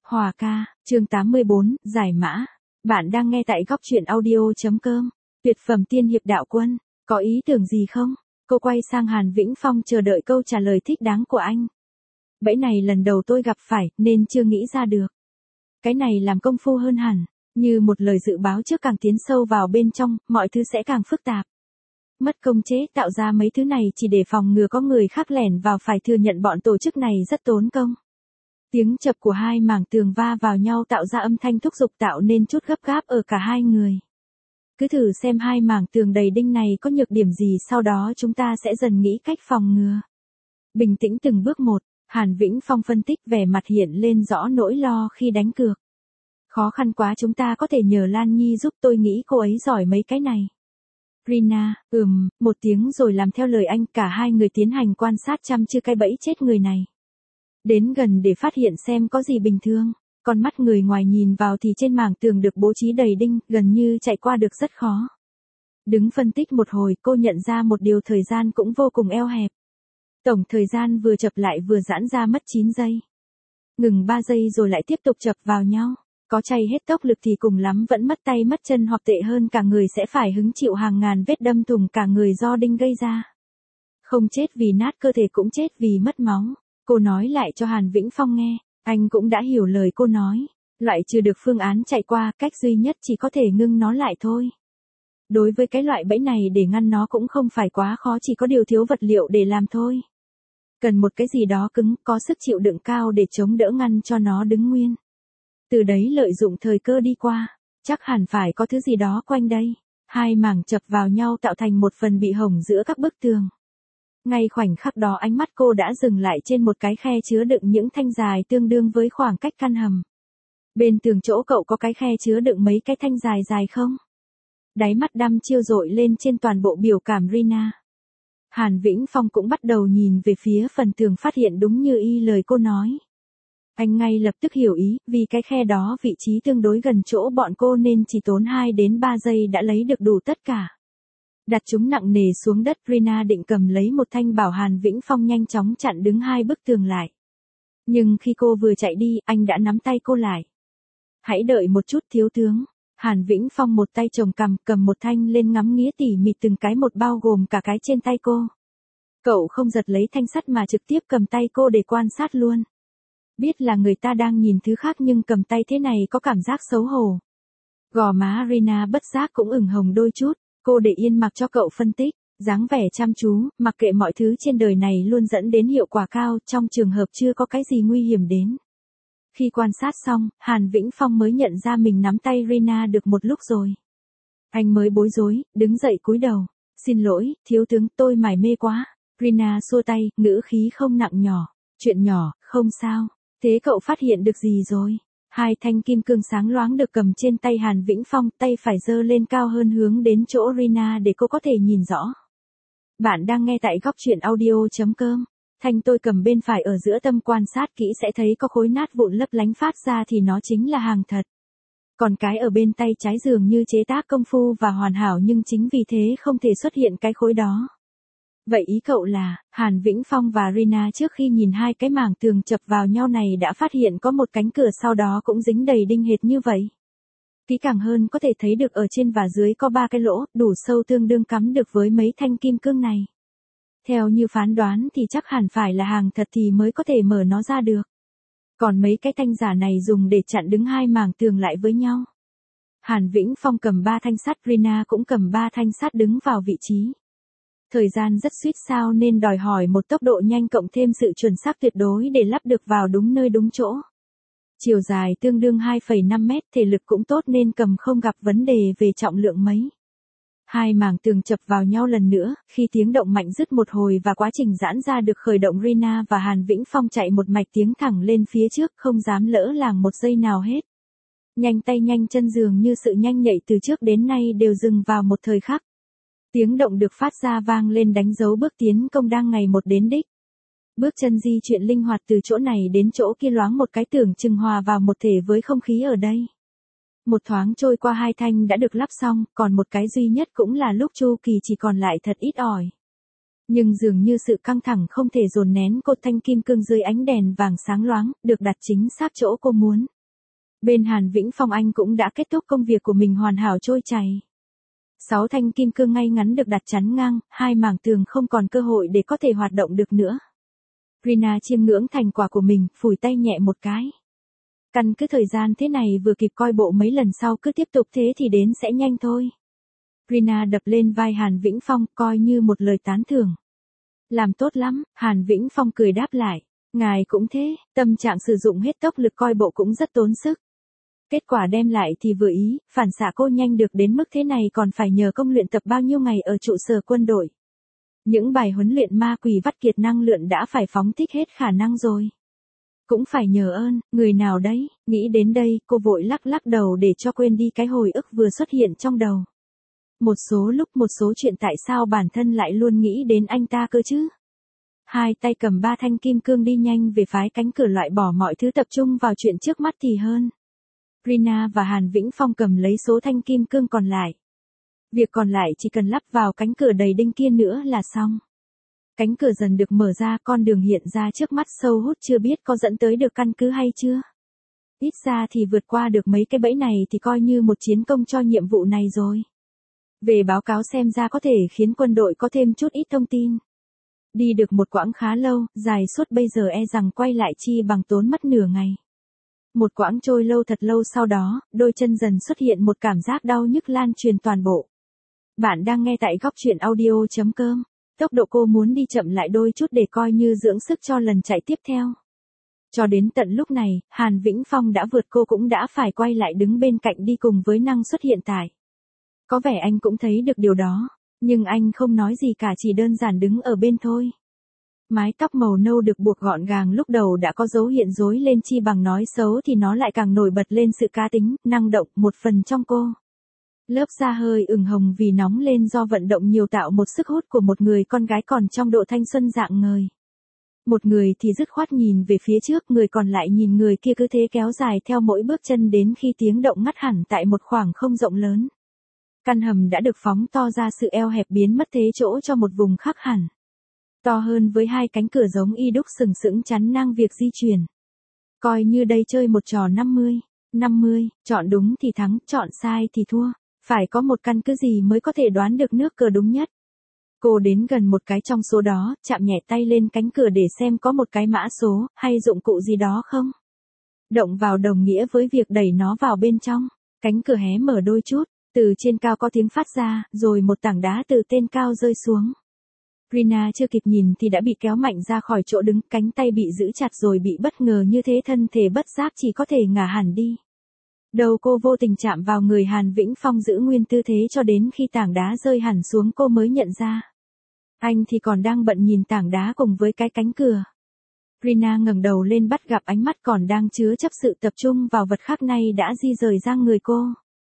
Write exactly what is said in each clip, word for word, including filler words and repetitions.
Hòa ca, chương tám mươi bốn, giải mã. Bạn đang nghe tại góc truyện audio.com. Tuyệt phẩm tiên hiệp đạo quân, có ý tưởng gì không? Cô quay sang Hàn Vĩnh Phong chờ đợi câu trả lời thích đáng của anh. Bẫy này lần đầu tôi gặp phải nên chưa nghĩ ra được. Cái này làm công phu hơn hẳn, như một lời dự báo trước càng tiến sâu vào bên trong, mọi thứ sẽ càng phức tạp. Mất công chế tạo ra mấy thứ này chỉ để phòng ngừa có người khác lẻn vào, phải thừa nhận bọn tổ chức này rất tốn công. Tiếng chập của hai mảng tường va vào nhau tạo ra âm thanh thúc giục, tạo nên chút gấp gáp ở cả hai người. Cứ thử xem hai mảng tường đầy đinh này có nhược điểm gì, sau đó chúng ta sẽ dần nghĩ cách phòng ngừa. Bình tĩnh từng bước một, Hàn Vĩnh Phong phân tích, vẻ mặt hiện lên rõ nỗi lo khi đánh cược. Khó khăn quá, chúng ta có thể nhờ Lan Nhi giúp, tôi nghĩ cô ấy giỏi mấy cái này. Rina, ừm, một tiếng rồi làm theo lời anh, cả hai người tiến hành quan sát chăm chưa cái bẫy chết người này. Đến gần để phát hiện xem có gì bình thường, con mắt người ngoài nhìn vào thì trên mảng tường được bố trí đầy đinh, gần như chạy qua được rất khó. Đứng phân tích một hồi, cô nhận ra một điều, thời gian cũng vô cùng eo hẹp. Tổng thời gian vừa chập lại vừa giãn ra mất chín giây. Ngừng ba giây rồi lại tiếp tục chập vào nhau. Có chay hết tốc lực thì cùng lắm vẫn mất tay mất chân, hoặc tệ hơn cả người sẽ phải hứng chịu hàng ngàn vết đâm thủng cả người do đinh gây ra. Không chết vì nát cơ thể cũng chết vì mất máu. Cô nói lại cho Hàn Vĩnh Phong nghe, anh cũng đã hiểu lời cô nói. Loại trừ được phương án chạy qua, cách duy nhất chỉ có thể ngưng nó lại thôi. Đối với cái loại bẫy này, để ngăn nó cũng không phải quá khó, chỉ có điều thiếu vật liệu để làm thôi. Cần một cái gì đó cứng, có sức chịu đựng cao để chống đỡ ngăn cho nó đứng nguyên. Từ đấy lợi dụng thời cơ đi qua, chắc hẳn phải có thứ gì đó quanh đây. Hai mảng chập vào nhau tạo thành một phần bị hổng giữa các bức tường. Ngay khoảnh khắc đó ánh mắt cô đã dừng lại trên một cái khe chứa đựng những thanh dài tương đương với khoảng cách căn hầm. Bên tường chỗ cậu có cái khe chứa đựng mấy cái thanh dài dài không? Đáy mắt đăm chiêu dội lên trên toàn bộ biểu cảm Rina. Hàn Vĩnh Phong cũng bắt đầu nhìn về phía phần tường, phát hiện đúng như y lời cô nói. Anh ngay lập tức hiểu ý, vì cái khe đó vị trí tương đối gần chỗ bọn cô nên chỉ tốn hai đến ba giây đã lấy được đủ tất cả. Đặt chúng nặng nề xuống đất, Rina định cầm lấy một thanh, bảo Hàn Vĩnh Phong nhanh chóng chặn đứng hai bức tường lại. Nhưng khi cô vừa chạy đi, anh đã nắm tay cô lại. Hãy đợi một chút thiếu tướng. Hàn Vĩnh Phong một tay chồng cằm, cầm một thanh lên ngắm nghía tỉ mỉ từng cái một, bao gồm cả cái trên tay cô. Cậu không giật lấy thanh sắt mà trực tiếp cầm tay cô để quan sát luôn. Biết là người ta đang nhìn thứ khác nhưng cầm tay thế này có cảm giác xấu hổ. Gò má Rina bất giác cũng ửng hồng đôi chút. Cô để yên mặc cho cậu phân tích, dáng vẻ chăm chú, mặc kệ mọi thứ trên đời này luôn dẫn đến hiệu quả cao, trong trường hợp chưa có cái gì nguy hiểm đến. Khi quan sát xong, Hàn Vĩnh Phong mới nhận ra mình nắm tay Rina được một lúc rồi. Anh mới bối rối, đứng dậy cúi đầu. Xin lỗi, thiếu tướng, tôi mải mê quá. Rina xua tay, ngữ khí không nặng nhỏ. Chuyện nhỏ, không sao. Thế cậu phát hiện được gì rồi? Hai thanh kim cương sáng loáng được cầm trên tay Hàn Vĩnh Phong, tay phải giơ lên cao hơn hướng đến chỗ Rina để cô có thể nhìn rõ. Bạn đang nghe tại góc truyện audio.com. Thanh tôi cầm bên phải ở giữa, tâm quan sát kỹ sẽ thấy có khối nát vụn lấp lánh phát ra thì nó chính là hàng thật. Còn cái ở bên tay trái dường như chế tác công phu và hoàn hảo, nhưng chính vì thế không thể xuất hiện cái khối đó. Vậy ý cậu là, Hàn Vĩnh Phong và Rina trước khi nhìn hai cái mảng tường chập vào nhau này đã phát hiện có một cánh cửa, sau đó cũng dính đầy đinh hệt như vậy. Kỹ càng hơn có thể thấy được ở trên và dưới có ba cái lỗ, đủ sâu, tương đương cắm được với mấy thanh kim cương này. Theo như phán đoán thì chắc hẳn phải là hàng thật thì mới có thể mở nó ra được. Còn mấy cái thanh giả này dùng để chặn đứng hai mảng tường lại với nhau. Hàn Vĩnh Phong cầm ba thanh sắt, Rina cũng cầm ba thanh sắt đứng vào vị trí. Thời gian rất suýt sao nên đòi hỏi một tốc độ nhanh cộng thêm sự chuẩn xác tuyệt đối để lắp được vào đúng nơi đúng chỗ. Chiều dài tương đương hai phẩy năm mét, thể lực cũng tốt nên cầm không gặp vấn đề về trọng lượng mấy. Hai mảng tường chập vào nhau lần nữa, khi tiếng động mạnh dứt một hồi và quá trình giãn ra được khởi động, Rina và Hàn Vĩnh Phong chạy một mạch tiến thẳng lên phía trước, không dám lỡ làng một giây nào hết. Nhanh tay nhanh chân, dường như sự nhanh nhạy từ trước đến nay đều dừng vào một thời khắc. Tiếng động được phát ra vang lên đánh dấu bước tiến công đang ngày một đến đích. Bước chân di chuyển linh hoạt từ chỗ này đến chỗ kia, loáng một cái tưởng chừng hòa vào một thể với không khí ở đây. Một thoáng trôi qua, hai thanh đã được lắp xong, còn một cái duy nhất cũng là lúc chu kỳ chỉ còn lại thật ít ỏi. Nhưng dường như sự căng thẳng không thể dồn nén, cột thanh kim cương dưới ánh đèn vàng sáng loáng, được đặt chính xác chỗ cô muốn. Bên Hàn Vĩnh Phong anh cũng đã kết thúc công việc của mình hoàn hảo trôi chảy. Sáu thanh kim cương ngay ngắn được đặt chắn ngang, hai mảng tường không còn cơ hội để có thể hoạt động được nữa. Rina chiêm ngưỡng thành quả của mình, phủi tay nhẹ một cái. Căn cứ thời gian thế này vừa kịp coi bộ mấy lần sau cứ tiếp tục thế thì đến sẽ nhanh thôi. Rina đập lên vai Hàn Vĩnh Phong coi như một lời tán thưởng. Làm tốt lắm, Hàn Vĩnh Phong cười đáp lại. Ngài cũng thế, tâm trạng sử dụng hết tốc lực coi bộ cũng rất tốn sức. Kết quả đem lại thì vừa ý, phản xạ cô nhanh được đến mức thế này còn phải nhờ công luyện tập bao nhiêu ngày ở trụ sở quân đội. Những bài huấn luyện ma quỷ vắt kiệt năng lượng đã phải phóng thích hết khả năng rồi. Cũng phải nhờ ơn, người nào đấy, nghĩ đến đây, cô vội lắc lắc đầu để cho quên đi cái hồi ức vừa xuất hiện trong đầu. Một số lúc một số chuyện tại sao bản thân lại luôn nghĩ đến anh ta cơ chứ? Hai tay cầm ba thanh kim cương đi nhanh về phái cánh cửa loại bỏ mọi thứ tập trung vào chuyện trước mắt thì hơn. Rina và Hàn Vĩnh Phong cầm lấy số thanh kim cương còn lại. Việc còn lại chỉ cần lắp vào cánh cửa đầy đinh kia nữa là xong. Cánh cửa dần được mở ra, con đường hiện ra trước mắt sâu hút chưa biết có dẫn tới được căn cứ hay chưa. Ít ra thì vượt qua được mấy cái bẫy này thì coi như một chiến công cho nhiệm vụ này rồi. Về báo cáo xem ra có thể khiến quân đội có thêm chút ít thông tin. Đi được một quãng khá lâu, dài suốt bây giờ e rằng quay lại chi bằng tốn mất nửa ngày. Một quãng trôi lâu thật lâu sau đó, đôi chân dần xuất hiện một cảm giác đau nhức lan truyền toàn bộ. Bạn đang nghe tại góc truyện audio chấm com. Tốc độ cô muốn đi chậm lại đôi chút để coi như dưỡng sức cho lần chạy tiếp theo. Cho đến tận lúc này, Hàn Vĩnh Phong đã vượt cô cũng đã phải quay lại đứng bên cạnh đi cùng với năng suất hiện tại. Có vẻ anh cũng thấy được điều đó, nhưng anh không nói gì cả, chỉ đơn giản đứng ở bên thôi. Mái tóc màu nâu được buộc gọn gàng lúc đầu đã có dấu hiện rối lên, chi bằng nói xấu thì nó lại càng nổi bật lên sự cá tính, năng động một phần trong cô. Lớp da hơi ửng hồng vì nóng lên do vận động nhiều tạo một sức hút của một người con gái còn trong độ thanh xuân rạng ngời. Một người thì dứt khoát nhìn về phía trước, người còn lại nhìn người kia cứ thế kéo dài theo mỗi bước chân đến khi tiếng động ngắt hẳn tại một khoảng không rộng lớn. Căn hầm đã được phóng to ra, sự eo hẹp biến mất thế chỗ cho một vùng khác hẳn. To hơn với hai cánh cửa giống y đúc sừng sững chắn ngang việc di chuyển. Coi như đây chơi một trò năm mươi, năm mươi, chọn đúng thì thắng, chọn sai thì thua. Phải có một căn cứ gì mới có thể đoán được nước cờ đúng nhất. Cô đến gần một cái trong số đó, chạm nhẹ tay lên cánh cửa để xem có một cái mã số, hay dụng cụ gì đó không. Động vào đồng nghĩa với việc đẩy nó vào bên trong. Cánh cửa hé mở đôi chút, từ trên cao có tiếng phát ra, rồi một tảng đá từ tên cao rơi xuống. Rina chưa kịp nhìn thì đã bị kéo mạnh ra khỏi chỗ đứng, cánh tay bị giữ chặt rồi bị bất ngờ như thế, thân thể bất giác chỉ có thể ngả hẳn đi. Đầu cô vô tình chạm vào người Hàn Vĩnh Phong giữ nguyên tư thế cho đến khi tảng đá rơi hẳn xuống cô mới nhận ra. Anh thì còn đang bận nhìn tảng đá cùng với cái cánh cửa. Rina ngẩng đầu lên bắt gặp ánh mắt còn đang chứa chấp sự tập trung vào vật khác nay đã di rời ra người cô.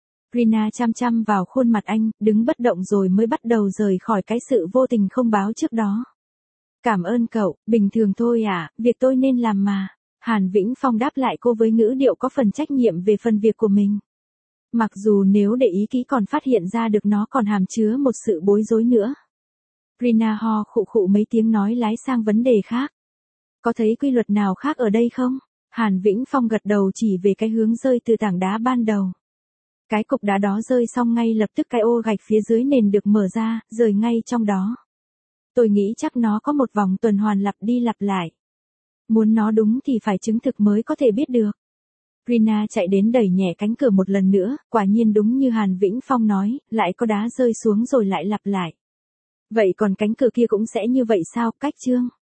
Rina chăm chăm vào khuôn mặt anh, đứng bất động rồi mới bắt đầu rời khỏi cái sự vô tình không báo trước đó. Cảm ơn cậu, bình thường thôi à, việc tôi nên làm mà. Hàn Vĩnh Phong đáp lại cô với ngữ điệu có phần trách nhiệm về phần việc của mình. Mặc dù nếu để ý kỹ còn phát hiện ra được nó còn hàm chứa một sự bối rối nữa. Rina ho khụ khụ mấy tiếng nói lái sang vấn đề khác. Có thấy quy luật nào khác ở đây không? Hàn Vĩnh Phong gật đầu chỉ về cái hướng rơi từ tảng đá ban đầu. Cái cục đá đó rơi xong ngay lập tức cái ô gạch phía dưới nền được mở ra, rời ngay trong đó. Tôi nghĩ chắc nó có một vòng tuần hoàn lặp đi lặp lại. Muốn nó đúng thì phải chứng thực mới có thể biết được. Rina chạy đến đẩy nhẹ cánh cửa một lần nữa, quả nhiên đúng như Hàn Vĩnh Phong nói, lại có đá rơi xuống rồi lại lặp lại. Vậy còn cánh cửa kia cũng sẽ như vậy sao? Cách chương